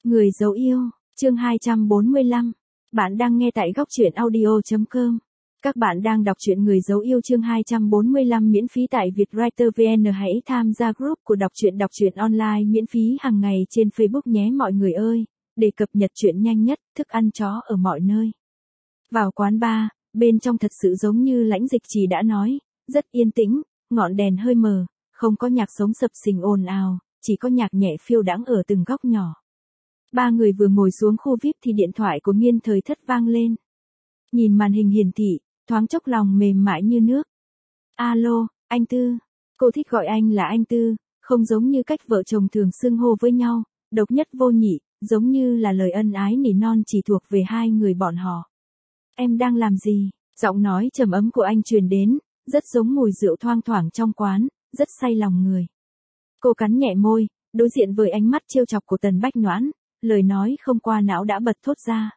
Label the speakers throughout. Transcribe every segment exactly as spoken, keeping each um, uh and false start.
Speaker 1: Người dấu yêu, chương hai trăm bốn mươi lăm. Bạn đang nghe tại góc truyện audio chấm com. Các bạn đang đọc truyện Người dấu yêu chương hai trăm bốn mươi lăm miễn phí tại Vietwriter vê en. Hãy tham gia group của đọc truyện đọc truyện online miễn phí hàng ngày trên Facebook nhé mọi người ơi, để cập nhật truyện nhanh nhất, thức ăn chó ở mọi nơi. Vào quán bar, bên trong thật sự giống như Lãnh Dịch Trì đã nói, rất yên tĩnh, ngọn đèn hơi mờ, không có nhạc sống sập sình ồn ào, chỉ có nhạc nhẹ phiêu đãng ở từng góc nhỏ. Ba người vừa ngồi xuống khu vi ai pi thì điện thoại của Nghiên Thời Thất vang lên. Nhìn màn hình hiển thị, thoáng chốc lòng mềm mại như nước. Alo, anh Tư. Cô thích gọi anh là anh Tư, không giống như cách vợ chồng thường xưng hô với nhau, độc nhất vô nhị, giống như là lời ân ái nỉ non chỉ thuộc về hai người bọn họ. Em đang làm gì? Giọng nói trầm ấm của anh truyền đến, rất giống mùi rượu thoang thoảng trong quán, rất say lòng người. Cô cắn nhẹ môi, đối diện với ánh mắt trêu chọc của Tần Bách Noãn, lời nói không qua não đã bật thốt ra.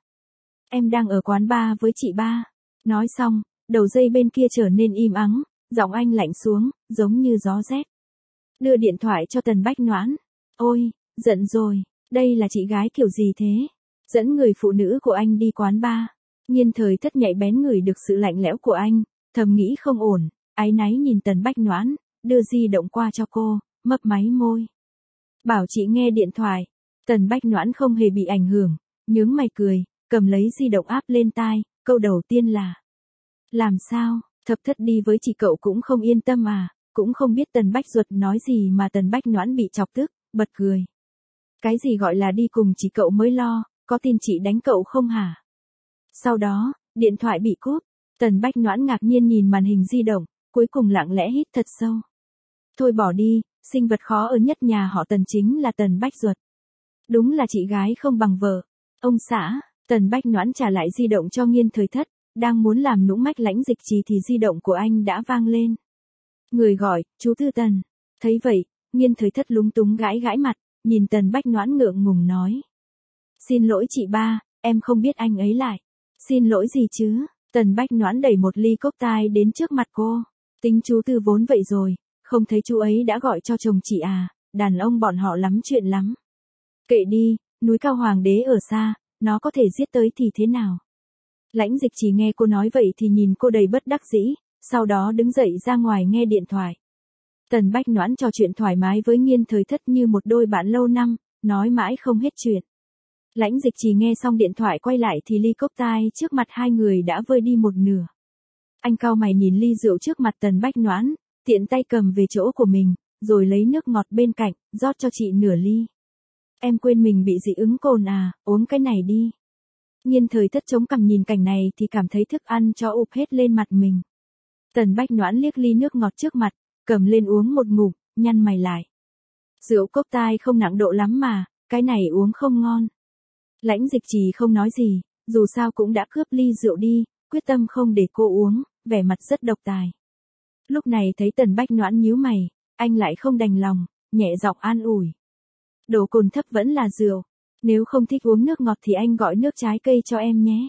Speaker 1: Em đang ở quán bar với chị ba. Nói xong, đầu dây bên kia trở nên im ắng, giọng anh lạnh xuống, giống như gió rét. Đưa điện thoại cho Tần Bách Noãn. Ôi, giận rồi, đây là chị gái kiểu gì thế? Dẫn người phụ nữ của anh đi quán bar. Nghiên Thời Thất nhạy bén ngửi được sự lạnh lẽo của anh, thầm nghĩ không ổn, áy náy nhìn Tần Bách Noãn, đưa di động qua cho cô, mấp máy môi. Bảo chị nghe điện thoại. Tần Bách Noãn không hề bị ảnh hưởng, nhướng mày cười, cầm lấy di động áp lên tai, câu đầu tiên là: làm sao, Thập Thất đi với chị cậu cũng không yên tâm à? Cũng không biết Tần Bách Duật nói gì mà Tần Bách Noãn bị chọc tức, bật cười. Cái gì gọi là đi cùng chị cậu mới lo, có tin chị đánh cậu không hả? Sau đó, điện thoại bị cúp, Tần Bách Noãn ngạc nhiên nhìn màn hình di động, cuối cùng lặng lẽ hít thật sâu. Thôi bỏ đi, sinh vật khó ở nhất nhà họ Tần chính là Tần Bách Duật. Đúng là chị gái không bằng vợ. Ông xã. Tần Bách Noãn trả lại di động cho Nghiên Thời Thất, đang muốn làm nũng mách Lãnh Dịch Trì thì di động của anh đã vang lên. Người gọi, chú Tư Tần. Thấy vậy, Nghiên Thời Thất lúng túng gãi gãi mặt, nhìn Tần Bách Noãn ngượng ngùng nói. Xin lỗi chị ba, em không biết anh ấy lại. Xin lỗi gì chứ? Tần Bách Noãn đẩy một ly cốc tai đến trước mặt cô. Tính chú Tư vốn vậy rồi, không thấy chú ấy đã gọi cho chồng chị à, đàn ông bọn họ lắm chuyện lắm. Kệ đi, núi cao hoàng đế ở xa, nó có thể giết tới thì thế nào? Lãnh Dịch Trì nghe cô nói vậy thì nhìn cô đầy bất đắc dĩ, sau đó đứng dậy ra ngoài nghe điện thoại. Tần Bách Noãn trò chuyện thoải mái với Nghiên Thời Thất như một đôi bạn lâu năm, nói mãi không hết chuyện. Lãnh Dịch Trì nghe xong điện thoại quay lại thì ly cốc tai trước mặt hai người đã vơi đi một nửa. Anh cau mày nhìn ly rượu trước mặt Tần Bách Noãn, tiện tay cầm về chỗ của mình, rồi lấy nước ngọt bên cạnh, rót cho chị nửa ly. Em quên mình bị dị ứng cồn à, uống cái này đi. Nghiên Thời Thất chống cằm nhìn cảnh này thì cảm thấy thức ăn cho ụp hết lên mặt mình. Tần Bách Noãn liếc ly nước ngọt trước mặt, cầm lên uống một ngụm, nhăn mày lại. Rượu cốc tai không nặng độ lắm mà, cái này uống không ngon. Lãnh Dịch Trì không nói gì, dù sao cũng đã cướp ly rượu đi, quyết tâm không để cô uống, vẻ mặt rất độc tài. Lúc này thấy Tần Bách Noãn nhíu mày, anh lại không đành lòng, nhẹ giọng an ủi. Độ cồn thấp vẫn là rượu. Nếu không thích uống nước ngọt thì anh gọi nước trái cây cho em nhé.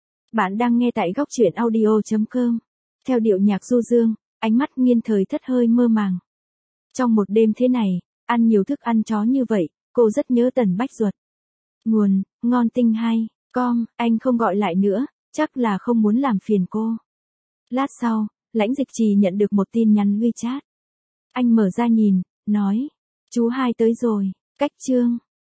Speaker 1: Bạn đang nghe tại góc truyện audio chấm com. Theo điệu nhạc du dương, ánh mắt Nghiên Thời Thất hơi mơ màng. Trong một đêm thế này, ăn nhiều thức ăn chó như vậy, cô rất nhớ Tần Bách Duật. Nguồn, ngon tinh hay, com, anh không gọi lại nữa, chắc là không muốn làm phiền cô. Lát sau, Lãnh Dịch Trì nhận được một tin nhắn WeChat. Anh mở ra nhìn, nói. Chú hai tới rồi, cách chương.